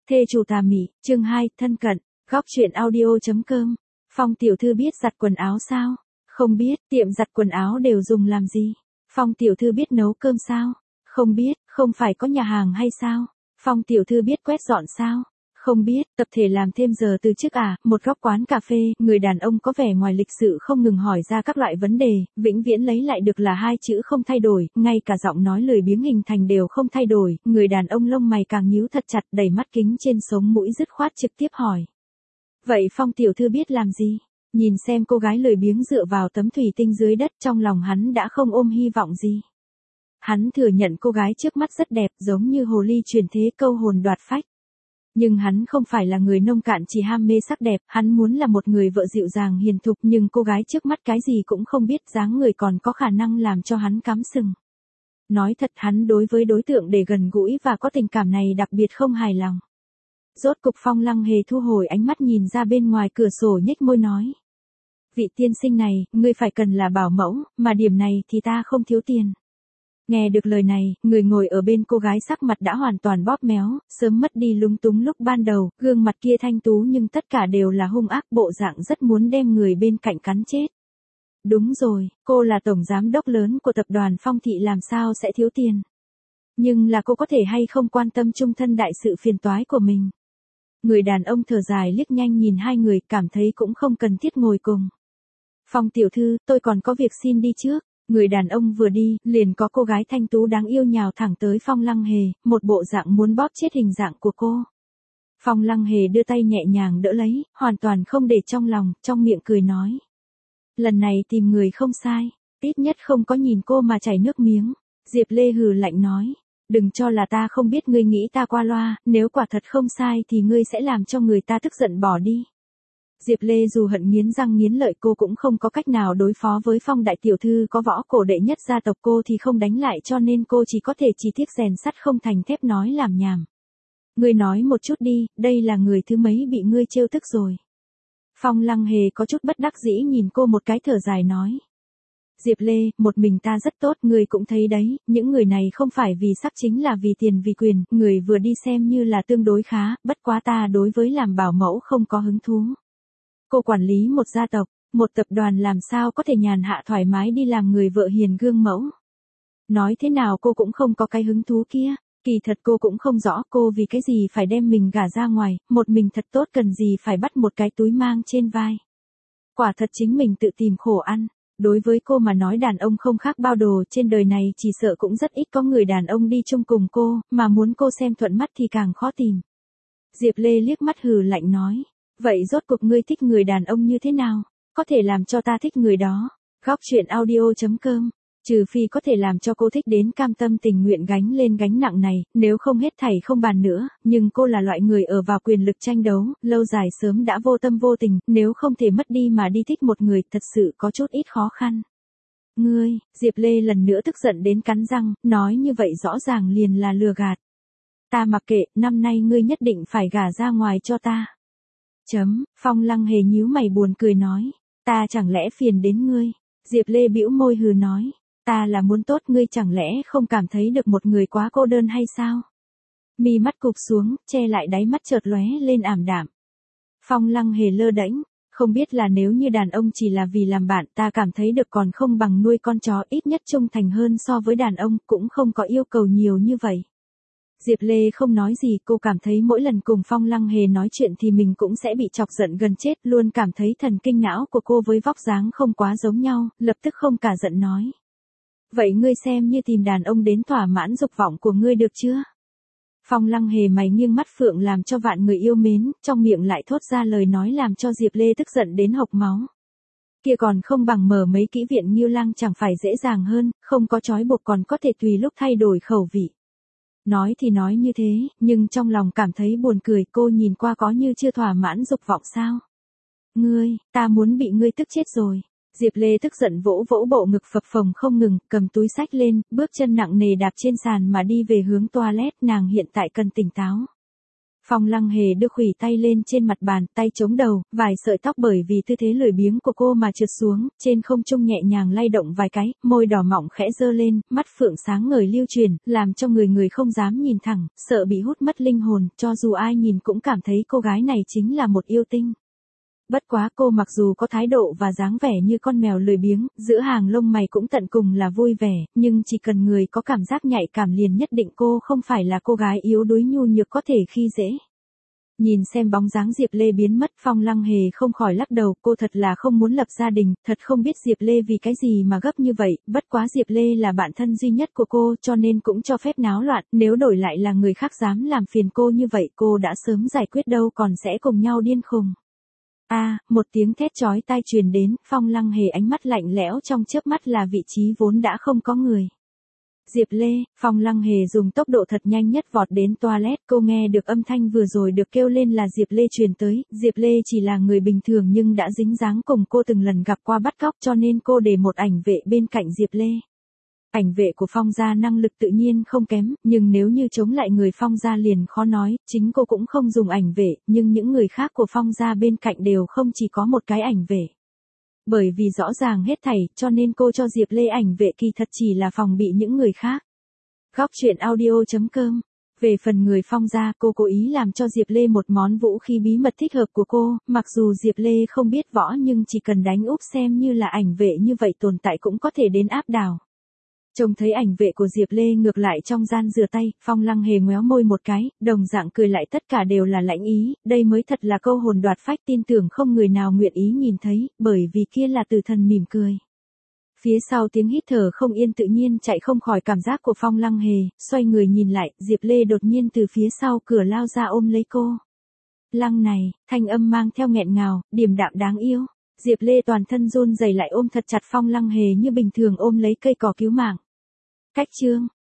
Thê chủ tà mị, chương 2, thân cận, góc truyện audio.com. Phong tiểu thư biết giặt quần áo sao? Không biết, tiệm giặt quần áo đều dùng làm gì? Phong tiểu thư biết nấu cơm sao? Không biết, không phải có nhà hàng hay sao? Phong tiểu thư biết quét dọn sao? Không biết, tập thể làm thêm giờ từ trước à? Một góc quán cà phê, người đàn ông có vẻ ngoài lịch sự không ngừng hỏi ra các loại vấn đề, vĩnh viễn lấy lại được là hai chữ không thay đổi, ngay cả giọng nói lười biếng hình thành đều không thay đổi, người đàn ông lông mày càng nhíu thật chặt, đầy mắt kính trên sống mũi dứt khoát trực tiếp hỏi. Vậy Phong tiểu thư biết làm gì? Nhìn xem cô gái lười biếng dựa vào tấm thủy tinh dưới đất, trong lòng hắn đã không ôm hy vọng gì. Hắn thừa nhận cô gái trước mắt rất đẹp, giống như hồ ly truyền thế câu hồn đoạt phách. Nhưng hắn không phải là người nông cạn chỉ ham mê sắc đẹp, hắn muốn là một người vợ dịu dàng hiền thục, nhưng cô gái trước mắt cái gì cũng không biết, dáng người còn có khả năng làm cho hắn cắm sừng. Nói thật, hắn đối với đối tượng để gần gũi và có tình cảm này đặc biệt không hài lòng. Rốt cục Phong Lăng Hề thu hồi ánh mắt, nhìn ra bên ngoài cửa sổ, nhếch môi nói. Vị tiên sinh này, ngươi phải cần là bảo mẫu, mà điểm này thì ta không thiếu tiền. Nghe được lời này, người ngồi ở bên cô gái sắc mặt đã hoàn toàn bóp méo, sớm mất đi lúng túng lúc ban đầu, gương mặt kia thanh tú nhưng tất cả đều là hung ác, bộ dạng rất muốn đem người bên cạnh cắn chết. Đúng rồi, cô là tổng giám đốc lớn của tập đoàn Phong Thị, làm sao sẽ thiếu tiền. Nhưng là cô có thể hay không quan tâm chung thân đại sự phiền toái của mình. Người đàn ông thở dài liếc nhanh nhìn hai người, cảm thấy cũng không cần thiết ngồi cùng. Phong tiểu thư, tôi còn có việc xin đi trước. Người đàn ông vừa đi, liền có cô gái thanh tú đáng yêu nhào thẳng tới Phong Lăng Hề, một bộ dạng muốn bóp chết hình dạng của cô. Phong Lăng Hề đưa tay nhẹ nhàng đỡ lấy, hoàn toàn không để trong lòng, trong miệng cười nói. Lần này tìm người không sai, ít nhất không có nhìn cô mà chảy nước miếng. Diệp Lê hừ lạnh nói. Đừng cho là ta không biết ngươi nghĩ ta qua loa, nếu quả thật không sai thì ngươi sẽ làm cho người ta tức giận bỏ đi. Diệp Lê dù hận nghiến răng nghiến lợi, cô cũng không có cách nào đối phó với Phong đại tiểu thư có võ cổ đệ nhất gia tộc, cô thì không đánh lại, cho nên cô chỉ có thể chỉ tiếc rèn sắt không thành thép nói làm nhảm. Ngươi nói một chút đi, đây là người thứ mấy bị ngươi trêu tức rồi. Phong Lăng Hề có chút bất đắc dĩ nhìn cô một cái, thở dài nói. Diệp Lê, một mình ta rất tốt, ngươi cũng thấy đấy, những người này không phải vì sắc chính là vì tiền vì quyền, người vừa đi xem như là tương đối khá, bất quá ta đối với làm bảo mẫu không có hứng thú. Cô quản lý một gia tộc, một tập đoàn, làm sao có thể nhàn hạ thoải mái đi làm người vợ hiền gương mẫu. Nói thế nào cô cũng không có cái hứng thú kia, kỳ thật cô cũng không rõ cô vì cái gì phải đem mình gả ra ngoài, một mình thật tốt cần gì phải bắt một cái túi mang trên vai. Quả thật chính mình tự tìm khổ ăn. Đối với cô mà nói, đàn ông không khác bao đồ, trên đời này chỉ sợ cũng rất ít có người đàn ông đi chung cùng cô, mà muốn cô xem thuận mắt thì càng khó tìm. Diệp Lê liếc mắt hừ lạnh nói. Vậy rốt cuộc ngươi thích người đàn ông như thế nào? Có thể làm cho ta thích người đó. Góc truyện audio.com. Trừ phi có thể làm cho cô thích đến cam tâm tình nguyện gánh lên gánh nặng này, nếu không hết thảy không bàn nữa, nhưng cô là loại người ở vào quyền lực tranh đấu, lâu dài sớm đã vô tâm vô tình, nếu không thể mất đi mà đi thích một người, thật sự có chút ít khó khăn. Ngươi, Diệp Lê lần nữa tức giận đến cắn răng, nói như vậy rõ ràng liền là lừa gạt. Ta mặc kệ, năm nay ngươi nhất định phải gả ra ngoài cho ta. Phong Lăng Hề nhíu mày buồn cười nói. Ta chẳng lẽ phiền đến ngươi? Diệp Lê bĩu môi hừ nói. Ta là muốn tốt, ngươi chẳng lẽ không cảm thấy được một người quá cô đơn hay sao? Mi mắt cụp xuống, che lại đáy mắt chợt lóe lên ảm đạm. Phong Lăng Hề lơ đễnh. Không biết là nếu như đàn ông chỉ là vì làm bạn, ta cảm thấy được còn không bằng nuôi con chó, ít nhất trung thành hơn so với đàn ông, cũng không có yêu cầu nhiều như vậy. Diệp Lê không nói gì, cô cảm thấy mỗi lần cùng Phong Lăng Hề nói chuyện thì mình cũng sẽ bị chọc giận gần chết, luôn cảm thấy thần kinh não của cô với vóc dáng không quá giống nhau, lập tức không cả giận nói. Vậy ngươi xem như tìm đàn ông đến thỏa mãn dục vọng của ngươi được chưa? Phong Lăng Hề mày nghiêng mắt phượng làm cho vạn người yêu mến, trong miệng lại thốt ra lời nói làm cho Diệp Lê tức giận đến hộc máu. Kia còn không bằng mở mấy kỹ viện Nghiêu Lang chẳng phải dễ dàng hơn, không có trói buộc còn có thể tùy lúc thay đổi khẩu vị. Nói thì nói như thế, nhưng trong lòng cảm thấy buồn cười, cô nhìn qua có như chưa thỏa mãn dục vọng sao? Ngươi, ta muốn bị ngươi tức chết rồi. Diệp Lê tức giận vỗ vỗ bộ ngực phập phồng không ngừng, cầm túi xách lên, bước chân nặng nề đạp trên sàn mà đi về hướng toilet, nàng hiện tại cần tỉnh táo. Phong Lăng Hề đưa khuỷu tay lên trên mặt bàn, tay chống đầu, vài sợi tóc bởi vì tư thế lười biếng của cô mà trượt xuống, trên không trung nhẹ nhàng lay động vài cái, môi đỏ mọng khẽ giơ lên, mắt phượng sáng ngời lưu truyền, làm cho người không dám nhìn thẳng, sợ bị hút mất linh hồn, cho dù ai nhìn cũng cảm thấy cô gái này chính là một yêu tinh. Bất quá cô mặc dù có thái độ và dáng vẻ như con mèo lười biếng, giữa hàng lông mày cũng tận cùng là vui vẻ, nhưng chỉ cần người có cảm giác nhạy cảm liền nhất định cô không phải là cô gái yếu đuối nhu nhược có thể khi dễ. Nhìn xem bóng dáng Diệp Lê biến mất, Phong Lăng Hề không khỏi lắc đầu, cô thật là không muốn lập gia đình, thật không biết Diệp Lê vì cái gì mà gấp như vậy, bất quá Diệp Lê là bạn thân duy nhất của cô cho nên cũng cho phép náo loạn, nếu đổi lại là người khác dám làm phiền cô như vậy cô đã sớm giải quyết đâu còn sẽ cùng nhau điên khùng. Một tiếng thét chói tai truyền đến, Phong Lăng Hề ánh mắt lạnh lẽo trong chớp mắt là vị trí vốn đã không có người. Diệp Lê, Phong Lăng Hề dùng tốc độ thật nhanh nhất vọt đến toilet, cô nghe được âm thanh vừa rồi được kêu lên là Diệp Lê truyền tới, Diệp Lê chỉ là người bình thường nhưng đã dính dáng cùng cô từng lần gặp qua bắt cóc cho nên cô để một ảnh vệ bên cạnh Diệp Lê. Ảnh vệ của Phong gia năng lực tự nhiên không kém, nhưng nếu như chống lại người Phong gia liền khó nói, chính cô cũng không dùng ảnh vệ, nhưng những người khác của Phong gia bên cạnh đều không chỉ có một cái ảnh vệ. Bởi vì rõ ràng hết thảy, cho nên cô cho Diệp Lê ảnh vệ kỳ thật chỉ là phòng bị những người khác. Góc truyện audio.com. Về phần người Phong gia, cô cố ý làm cho Diệp Lê một món vũ khí bí mật thích hợp của cô, mặc dù Diệp Lê không biết võ nhưng chỉ cần đánh úp xem như là ảnh vệ như vậy tồn tại cũng có thể đến áp đảo. Trông thấy ảnh vệ của Diệp Lê ngược lại trong gian rửa tay, Phong Lăng Hề ngoéo môi một cái, đồng dạng cười lại tất cả đều là lãnh ý, đây mới thật là câu hồn đoạt phách tin tưởng không người nào nguyện ý nhìn thấy, bởi vì kia là Tử Thần mỉm cười. Phía sau tiếng hít thở không yên tự nhiên chạy không khỏi cảm giác của Phong Lăng Hề, xoay người nhìn lại, Diệp Lê đột nhiên từ phía sau cửa lao ra ôm lấy cô. Lăng này, thanh âm mang theo nghẹn ngào, điềm đạm đáng yêu. Diệp Lê toàn thân run rẩy lại ôm thật chặt Phong Lăng Hề như bình thường ôm lấy cây cỏ cứu mạng. Cách chương